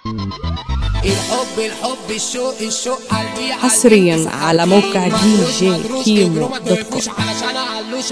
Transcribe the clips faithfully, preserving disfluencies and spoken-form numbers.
الحب الحب الشوق الشوق قلبي حصريا على موقع دي جي كيمو دوت كوم. علشان اعلوش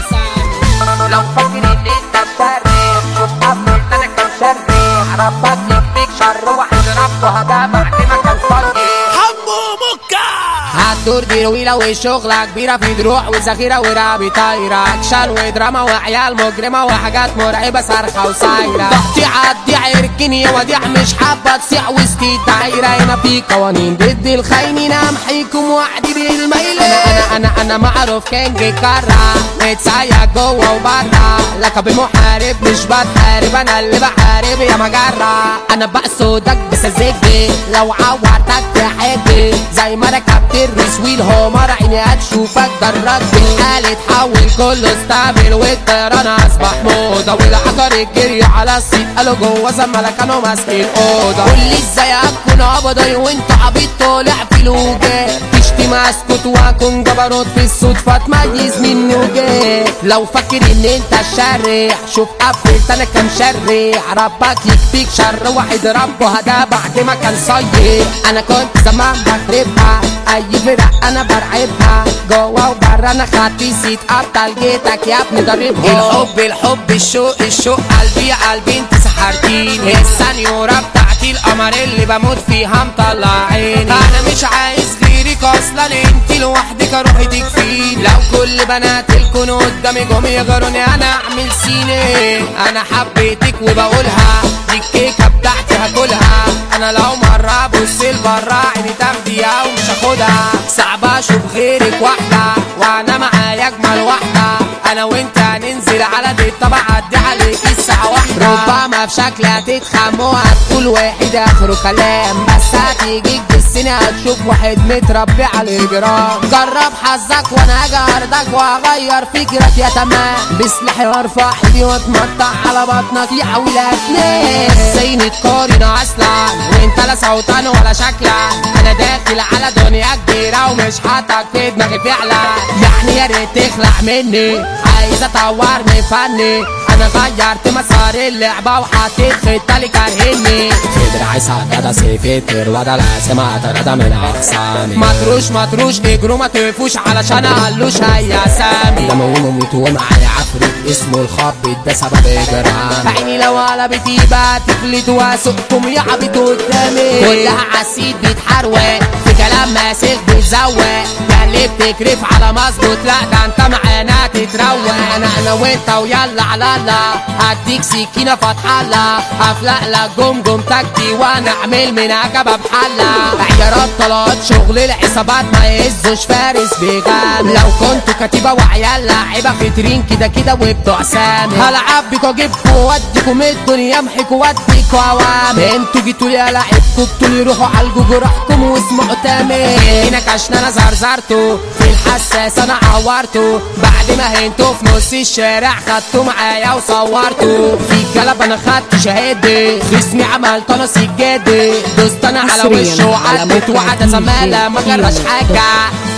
هيعسان لو فاكر ان انت مشرف شوف قبل انا كان شرف ربك يكفيك شر واحد ربه ده بعد ما كان صدق حمو مكة هتدور دي طويلة وشغلة كبيرة في دروع وذخيرة ورابي طايرة اكشن ودراما وعيال مجرمة وحاجات مرعبة صارخة وسايرة ضغطي عدي عركني وديع مش حابة تصيح وسط الدايرة هنا في قوانين ضد الخاينين امحيكم وحدي بالميلة انا انا انا انا معروف كينج الكرة متسايق جوه وبره لقب المحارب مش بتحارب انا اللي بحارب يا مجرة انا بقصدك بسذجي لو عورتك تحبي زي ما ركبت الرسويل هومر عيني هتشوفك جرد بالحال اتحول كله استقبل والطيران اصبح موضة والعقر الجري على الصيت قالوا جوه زمالة كانوا ماسكين اوضة قولي ازاي اكون عبضي وانت عبيط طالع في الوجه تشتم اسكت واكون جبروت في الصدفة تميز مني وجه لو فاكر ان انت الشريح شوف قفلت انا كان شريح ربك يكفيك شر واحد ربه هدا بعد ما كان صيح انا كنت زمان بخربها اي فرق انا برعبها جوه وبره انا خدت سيت ابطال جيتك يا ابني ضربها الحب الحب الشوق الشوق قلبي قلبي انت سحرتيني السنيوره بتاعتي القمر اللي بموت فيها مطلع عيني انا مش عايز غيرك اصلا انت لوحدك روحي تكفيني لو كل بنات الكون قدامي جم يغروني انا اعمل سيني انا حبيتك وبقولها دي الكيكه بتاعتي هاكلها انا لو مره ابص لبره عيني تاخديها ومش هاخدها صعب اشوف غيرك واحده وانا معايا اجمل واحده انا وانت هننزل على دي طب اعدي عليك الساعه واحده ربما في شكل هتتخم وهتقول واحد اخره كلام بس هتيجي تجسني هتشوف واحد متربي على الجرام جرب حظك وانا هاجي ارضك واغير فكرك يا تمام بسلاحي وارفع ايدي واتمطع على بطنك يا حولاتني ازاي نتقارن اصلا وانت لا صوتان ولا شكلا انا داخل على دنيا كبيره ومش حاطك في دماغي فعلا يعني يا ريت تخلع مني عايز اطورني فني انا غيرت مسار اللعبه وحطيت خطه لكرهني في دراعي سداده سيفي تروده لازم اتردى من اقسامي مطروش مطروش اجروا ما تقفوش علشان اقلوش هيا سامي لما اموت ومعايا عفريت اسمه الخبط ده سبب اجرام عيني لو قلبت يبقى تفلت واسقكم يا عبيط قدامي كلها عالسيد بيتحروق في كلام ماسك بيتزوق اللي بتكرف على مظبوط لا ده انت معانا تتروق انا انا وانت ويلا على الله هديك سكينه فتح الله افلق لك جمجمتك دي وانا اعمل منها كباب حله عيارات طلعت شغل العصابات ما يهزوش فارس بيغام لو كنتوا كتيبه وعيال لاعيبه فاترين كده كده وبتوع سامي هلعب بيكوا اجيبكوا واديكم الدنيا امحكوا واديكوا عوام انتوا جيتوا لي العبكوا بتقولوا روحوا عالجوا جراحكم واسمعوا تامي هنا كشنا انا زرزرته في الحساس انا عورته بعد ما هنتوا في نص الشارع خدتوا معايا وصورته في الكلاب انا خدت شهادة خصمي عملت انا سجادة دوست انا على وشه وعدت وعد زمالة ما جراش حاجة